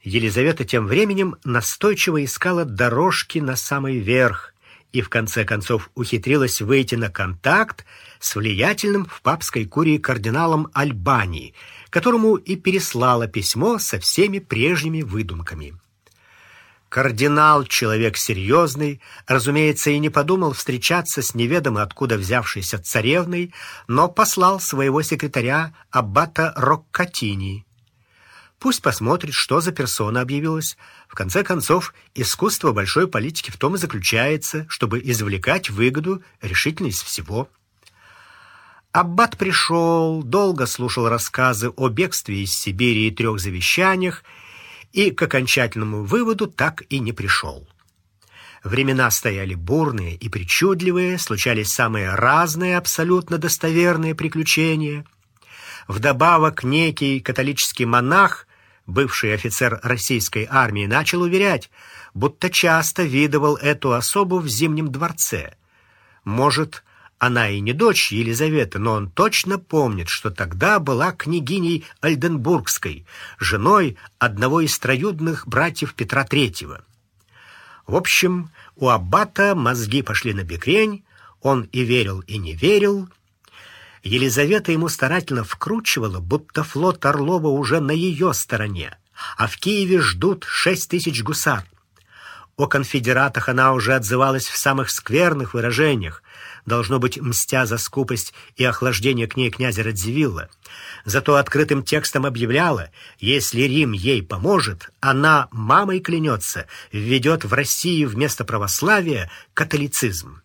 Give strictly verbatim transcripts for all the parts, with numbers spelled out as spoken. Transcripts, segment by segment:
Елизавета тем временем настойчиво искала дорожки на самый верх и в конце концов ухитрилась выйти на контакт с влиятельным в папской курии кардиналом Альбани, которому и переслала письмо со всеми прежними выдумками. Кардинал, человек серьезный, разумеется, и не подумал встречаться с неведомо откуда взявшейся царевной, но послал своего секретаря аббата Роккатини. Пусть посмотрит, что за персона объявилась. В конце концов, искусство большой политики в том и заключается, чтобы извлекать выгоду решительно из всего. Аббат пришел, долго слушал рассказы о бегстве из Сибири и трех завещаниях, и к окончательному выводу так и не пришел. Времена стояли бурные и причудливые, случались самые разные, абсолютно достоверные приключения. Вдобавок некий католический монах, бывший офицер российской армии, начал уверять, будто часто видывал эту особу в Зимнем дворце. Может, она и не дочь Елизаветы, но он точно помнит, что тогда была княгиней Ольденбургской, женой одного из троюродных братьев Петра Третьего. В общем, у аббата мозги пошли на бекрень, он и верил, и не верил. Елизавета ему старательно вкручивала, будто флот Орлова уже на ее стороне, а в Киеве ждут шесть тысяч гусар. О конфедератах она уже отзывалась в самых скверных выражениях, должно быть, мстя за скупость и охлаждение к ней князя Радзивилла. Зато открытым текстом объявляла, если Рим ей поможет, она, мамой клянется, введет в России вместо православия католицизм.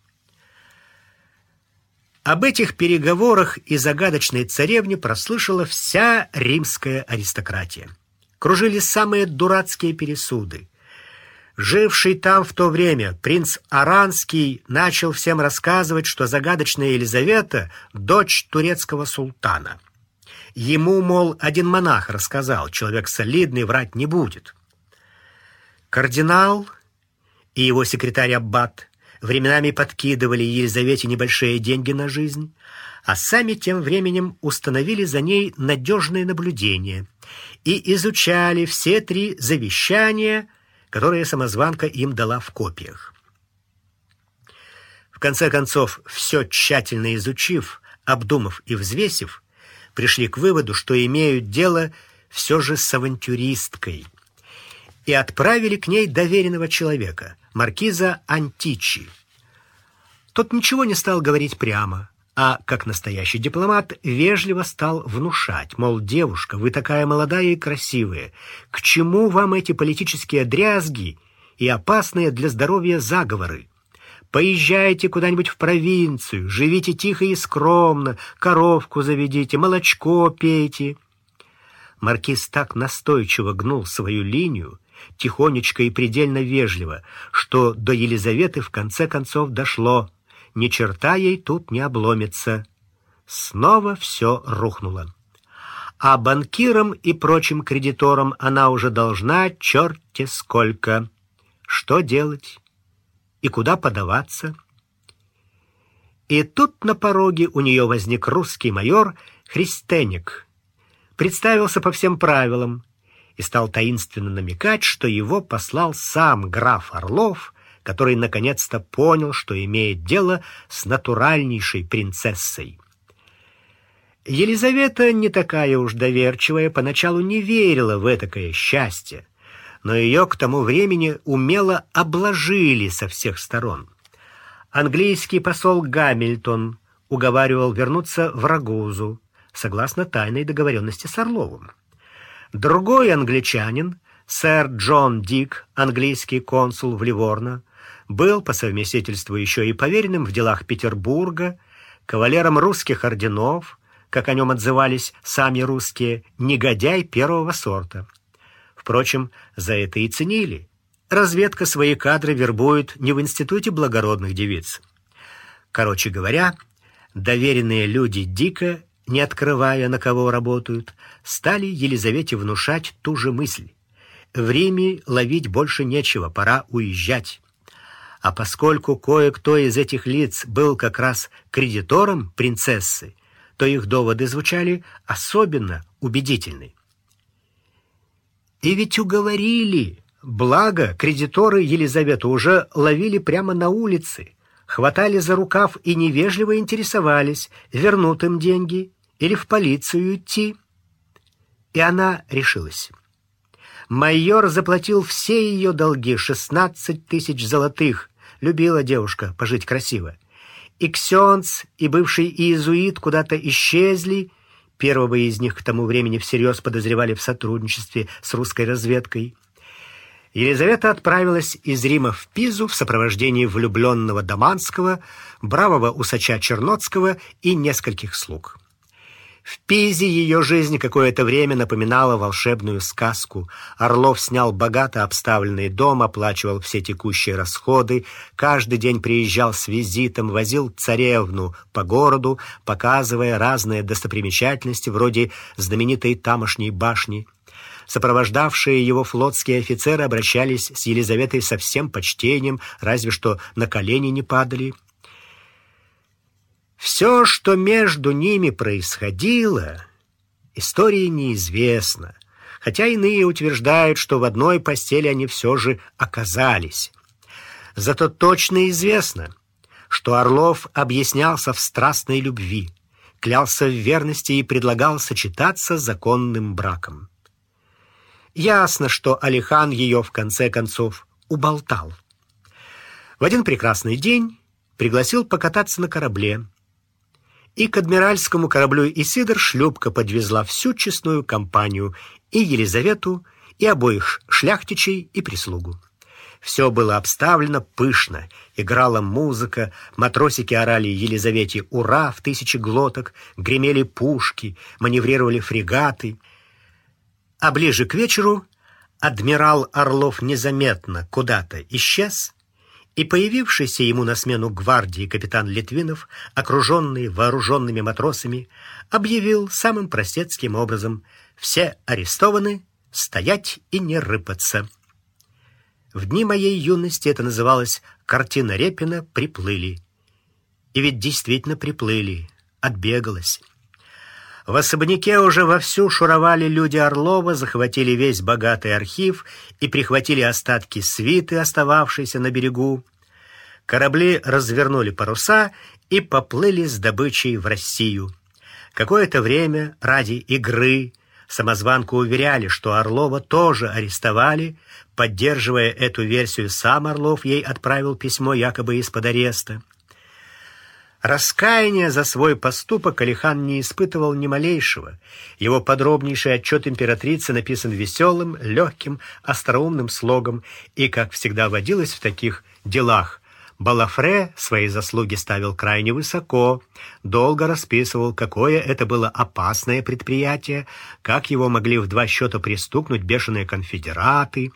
Об этих переговорах и загадочной царевне прослышала вся римская аристократия. Кружили самые дурацкие пересуды. Живший там в то время принц Аранский начал всем рассказывать, что загадочная Елизавета — дочь турецкого султана. Ему, мол, один монах рассказал, человек солидный, врать не будет. Кардинал и его секретарь аббат временами подкидывали Елизавете небольшие деньги на жизнь, а сами тем временем установили за ней надежное наблюдение и изучали все три завещания, которые самозванка им дала в копиях. В конце концов, все тщательно изучив, обдумав и взвесив, пришли к выводу, что имеют дело все же с авантюристкой, и отправили к ней доверенного человека, маркиза Античи. Тот ничего не стал говорить прямо, а, как настоящий дипломат, вежливо стал внушать, мол, девушка, вы такая молодая и красивая, к чему вам эти политические дрязги и опасные для здоровья заговоры? Поезжайте куда-нибудь в провинцию, живите тихо и скромно, коровку заведите, молочко пейте. Маркиз так настойчиво гнул свою линию, тихонечко и предельно вежливо, что до Елизаветы в конце концов дошло: ни черта ей тут не обломится. Снова все рухнуло. А банкирам и прочим кредиторам она уже должна черти сколько. Что делать? И куда подаваться? И тут на пороге у нее возник русский майор Христенек, представился по всем правилам и стал таинственно намекать, что его послал сам граф Орлов, который наконец-то понял, что имеет дело с натуральнейшей принцессой. Елизавета, не такая уж доверчивая, поначалу не верила в этакое счастье, но ее к тому времени умело обложили со всех сторон. Английский посол Гамильтон уговаривал вернуться в Рагузу, согласно тайной договоренности с Орловым. Другой англичанин, сэр Джон Дик, английский консул в Ливорно, был по совместительству еще и поверенным в делах Петербурга, кавалером русских орденов, как о нем отзывались сами русские, негодяй первого сорта. Впрочем, за это и ценили. Разведка свои кадры вербует не в институте благородных девиц. Короче говоря, доверенные люди Дика, не открывая, на кого работают, стали Елизавете внушать ту же мысль. В Риме ловить больше нечего, пора уезжать. А поскольку кое-кто из этих лиц был как раз кредитором принцессы, то их доводы звучали особенно убедительны. И ведь уговорили. Благо, кредиторы Елизавету уже ловили прямо на улице, хватали за рукав и невежливо интересовались, вернут им деньги или в полицию идти. И она решилась. Майор заплатил все ее долги, шестнадцать тысяч золотых. Любила девушка пожить красиво. И ксенц, и бывший иезуит куда-то исчезли. Первого из них к тому времени всерьез подозревали в сотрудничестве с русской разведкой. Елизавета отправилась из Рима в Пизу в сопровождении влюбленного Доманского, бравого усача Черноцкого и нескольких слуг. В Пизе ее жизнь какое-то время напоминала волшебную сказку. Орлов снял богато обставленный дом, оплачивал все текущие расходы, каждый день приезжал с визитом, возил царевну по городу, показывая разные достопримечательности, вроде знаменитой тамошней башни. Сопровождавшие его флотские офицеры обращались с Елизаветой со всем почтением, разве что на колени не падали. Все, что между ними происходило, истории неизвестно, хотя иные утверждают, что в одной постели они все же оказались. Зато точно известно, что Орлов объяснялся в страстной любви, клялся в верности и предлагал сочетаться законным браком. Ясно, что Алихан ее в конце концов уболтал. В один прекрасный день пригласил покататься на корабле, и к адмиральскому кораблю «Исидор» шлюпка подвезла всю честную компанию, и Елизавету, и обоих шляхтичей, и прислугу. Все было обставлено пышно, играла музыка, матросики орали Елизавете «Ура!» в тысячи глоток, гремели пушки, маневрировали фрегаты. А ближе к вечеру адмирал Орлов незаметно куда-то исчез, и появившийся ему на смену гвардии капитан Литвинов, окруженный вооруженными матросами, объявил самым простецким образом: «Все арестованы, стоять и не рыпаться». В дни моей юности это называлось «Картина Репина «Приплыли». И ведь действительно приплыли, отбегалась. В особняке уже вовсю шуровали люди Орлова, захватили весь богатый архив и прихватили остатки свиты, остававшейся на берегу. Корабли развернули паруса и поплыли с добычей в Россию. Какое-то время ради игры самозванку уверяли, что Орлова тоже арестовали. Поддерживая эту версию, сам Орлов ей отправил письмо якобы из-под ареста. Раскаяния за свой поступок Алихан не испытывал ни малейшего. Его подробнейший отчет императрицы написан веселым, легким, остроумным слогом, и, как всегда водилось в таких делах, Балафре свои заслуги ставил крайне высоко, долго расписывал, какое это было опасное предприятие, как его могли в два счета пристукнуть бешеные конфедераты.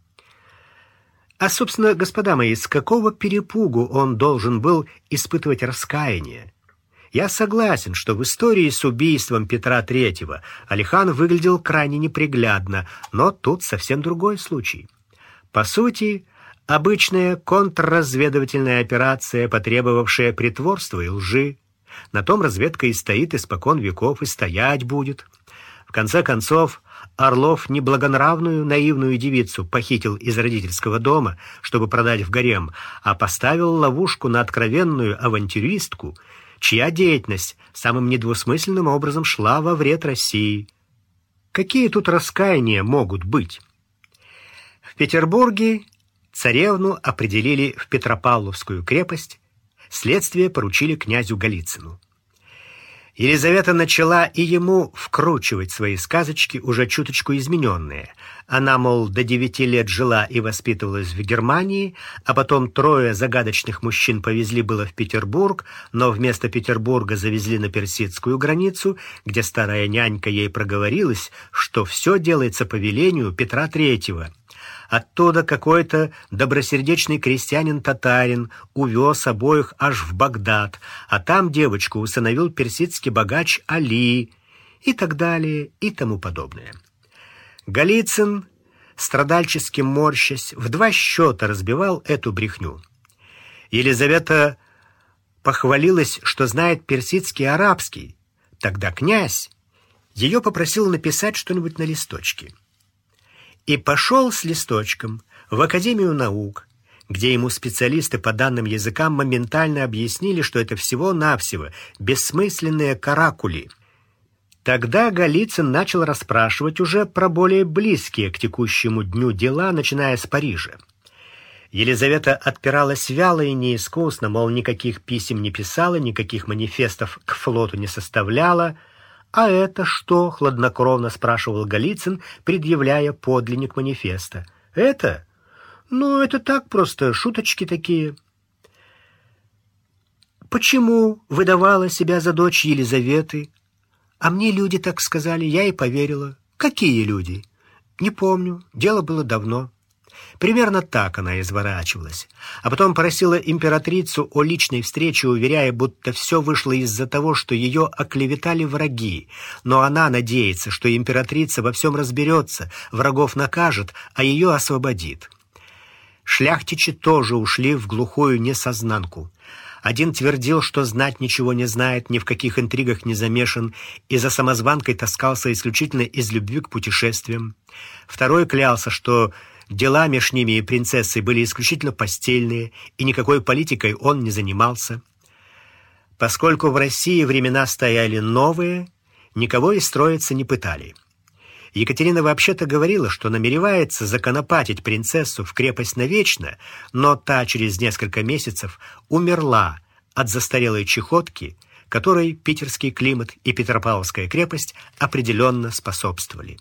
А, собственно, господа мои, с какого перепугу он должен был испытывать раскаяние? Я согласен, что в истории с убийством Петра Третьего Алихан выглядел крайне неприглядно, но тут совсем другой случай. По сути, обычная контрразведывательная операция, потребовавшая притворства и лжи. На том разведка и стоит испокон веков, и стоять будет. В конце концов, Орлов неблагонравную наивную девицу похитил из родительского дома, чтобы продать в гарем, а поставил ловушку на откровенную авантюристку, чья деятельность самым недвусмысленным образом шла во вред России. Какие тут раскаяния могут быть? В Петербурге царевну определили в Петропавловскую крепость, следствие поручили князю Голицыну. Елизавета начала и ему вкручивать свои сказочки, уже чуточку измененные. Она, мол, до девяти лет жила и воспитывалась в Германии, а потом трое загадочных мужчин повезли было в Петербург, но вместо Петербурга завезли на персидскую границу, где старая нянька ей проговорилась, что все делается по велению Петра Третьего. Оттуда какой-то добросердечный крестьянин-татарин увез обоих аж в Багдад, а там девочку усыновил персидский богач Али, и так далее, и тому подобное. Голицын, страдальчески морщась, в два счета разбивал эту брехню. Елизавета похвалилась, что знает персидский и арабский. Тогда князь ее попросил написать что-нибудь на листочке. и пошел с листочком в Академию наук, где ему специалисты по данным языкам моментально объяснили, что это всего-навсего бессмысленные каракули. Тогда Голицын начал расспрашивать уже про более близкие к текущему дню дела, начиная с Парижа. Елизавета отпиралась вяло и неискусно, мол, никаких писем не писала, никаких манифестов к флоту не составляла. «А это что?» — хладнокровно спрашивал Голицын, предъявляя подлинник манифеста. «Это? Ну, это так просто, шуточки такие». «Почему выдавала себя за дочь Елизаветы?» «А мне люди так сказали, я и поверила». «Какие люди?» «Не помню, дело было давно». Примерно так она изворачивалась. А потом просила императрицу о личной встрече, уверяя, будто все вышло из-за того, что ее оклеветали враги. Но она надеется, что императрица во всем разберется, врагов накажет, а ее освободит. Шляхтичи тоже ушли в глухую несознанку. Один твердил, что знать ничего не знает, ни в каких интригах не замешан, и за самозванкой таскался исключительно из любви к путешествиям. Второй клялся, что дела меж ними и принцессой были исключительно постельные, и никакой политикой он не занимался. Поскольку в России времена стояли новые, никого и строиться не пытали. Екатерина вообще-то говорила, что намеревается законопатить принцессу в крепость навечно, но та через несколько месяцев умерла от застарелой чехотки, которой питерский климат и Петропавловская крепость определенно способствовали.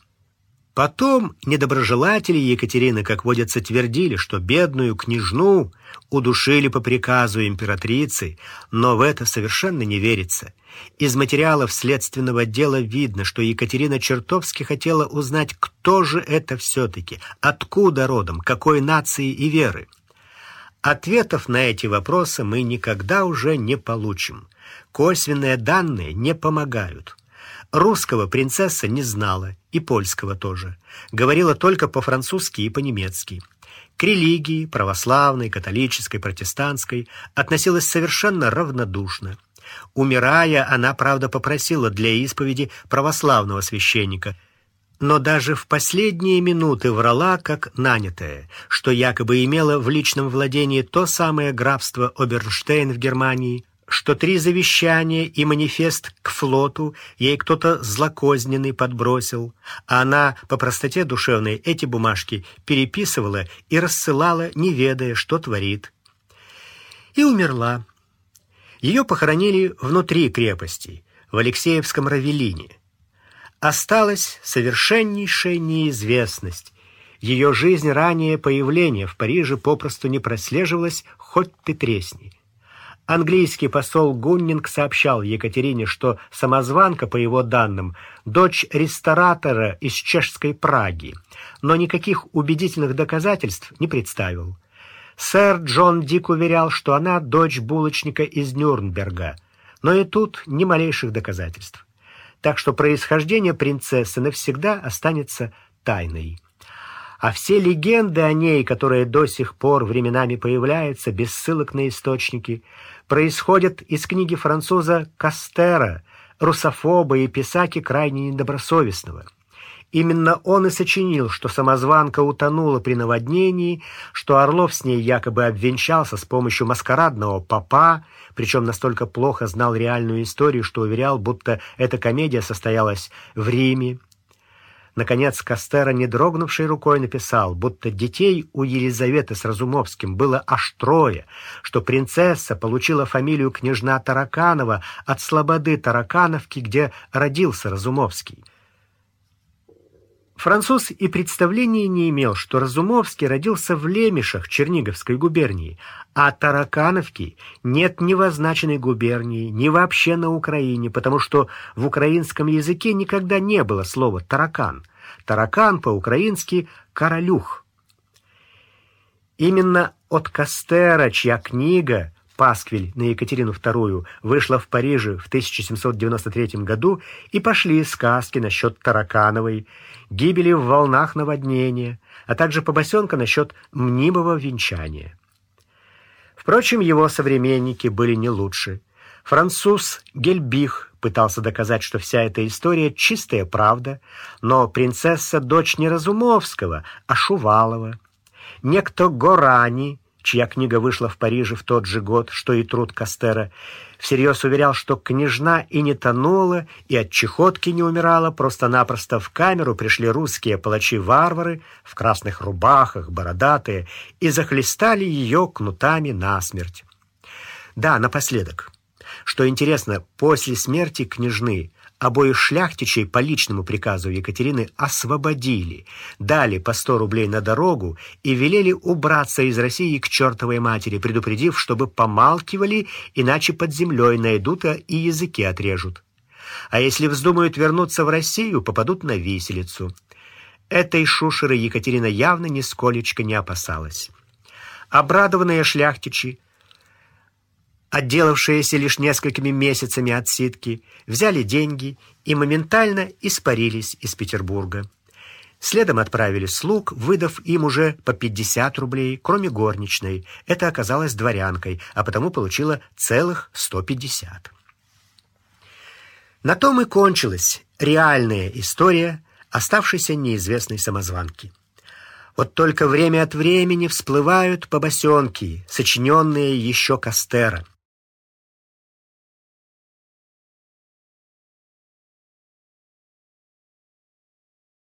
Потом недоброжелатели Екатерины, как водится, твердили, что бедную княжну удушили по приказу императрицы, но в это совершенно не верится. Из материалов следственного дела видно, что Екатерина чертовски хотела узнать, кто же это все-таки, откуда родом, какой нации и веры. Ответов на эти вопросы мы никогда уже не получим. Косвенные данные не помогают. Русского принцесса не знала, и польского тоже. Говорила только по-французски и по-немецки. К религии, православной, католической, протестантской, относилась совершенно равнодушно. Умирая, она, правда, попросила для исповеди православного священника, но даже в последние минуты врала, как нанятая, что якобы имела в личном владении то самое графство Обернштейн в Германии, что три завещания и манифест к флоту ей кто-то злокозненный подбросил, а она по простоте душевной эти бумажки переписывала и рассылала, не ведая, что творит. И умерла. Ее похоронили внутри крепости, в Алексеевском Равелине. Осталась совершеннейшая неизвестность. Ее жизнь, ранее появление в Париже попросту не прослеживалось, хоть ты тресни. Английский посол Гуннинг сообщал Екатерине, что самозванка, по его данным, дочь ресторатора из чешской Праги, но никаких убедительных доказательств не представил. Сэр Джон Дик уверял, что она дочь булочника из Нюрнберга, но и тут ни малейших доказательств. Так что происхождение принцессы навсегда останется тайной. А все легенды о ней, которые до сих пор временами появляются без ссылок на источники, происходят из книги француза Кастера, русофоба и писаки крайне недобросовестного. Именно он и сочинил, что самозванка утонула при наводнении, что Орлов с ней якобы обвенчался с помощью маскарадного попа, причем настолько плохо знал реальную историю, что уверял, будто эта комедия состоялась в Риме. Наконец, Кастера, не дрогнувшей рукой, написал, будто детей у Елизаветы с Разумовским было аж трое, что принцесса получила фамилию княжна Тараканова от слободы Таракановки, где родился Разумовский. Француз и представления не имел, что Разумовский родился в Лемешах Черниговской губернии, а Таракановки нет ни в означенной губернии, ни вообще на Украине, потому что в украинском языке никогда не было слова «таракан». Таракан по-украински «королюх». Именно от Кастера, чья книга «Пасквиль на Екатерину вторую» вышла в Париже в тысяча семьсот девяносто третьем году, и пошли сказки насчет Таракановой, гибели в волнах наводнения, а также побосенка насчет мнимого венчания. Впрочем, его современники были не лучше. Француз Гельбих пытался доказать, что вся эта история чистая правда, но принцесса дочь не Разумовского, а Шувалова. Некто Горани, чья книга вышла в Париже в тот же год, что и труд Кастера, всерьез уверял, что княжна и не тонула, и от чехотки не умирала, просто-напросто в камеру пришли русские палачи-варвары в красных рубахах, бородатые, и захлестали ее кнутами насмерть. Да, напоследок. Что интересно, после смерти княжны обоих шляхтичей по личному приказу Екатерины освободили, дали по сто рублей на дорогу и велели убраться из России к чертовой матери, предупредив, чтобы помалкивали, иначе под землей найдут и языки отрежут. А если вздумают вернуться в Россию, попадут на виселицу. Этой шушеры Екатерина явно нисколечко не опасалась. Обрадованные шляхтичи, отделавшиеся лишь несколькими месяцами отсидки, взяли деньги и моментально испарились из Петербурга. Следом отправили слуг, выдав им уже по пятьдесят рублей, кроме горничной. Это оказалась дворянкой, а потому получила целых сто пятьдесят. На том и кончилась реальная история оставшейся неизвестной самозванки. Вот только время от времени всплывают побосенки, сочиненные еще Кастера.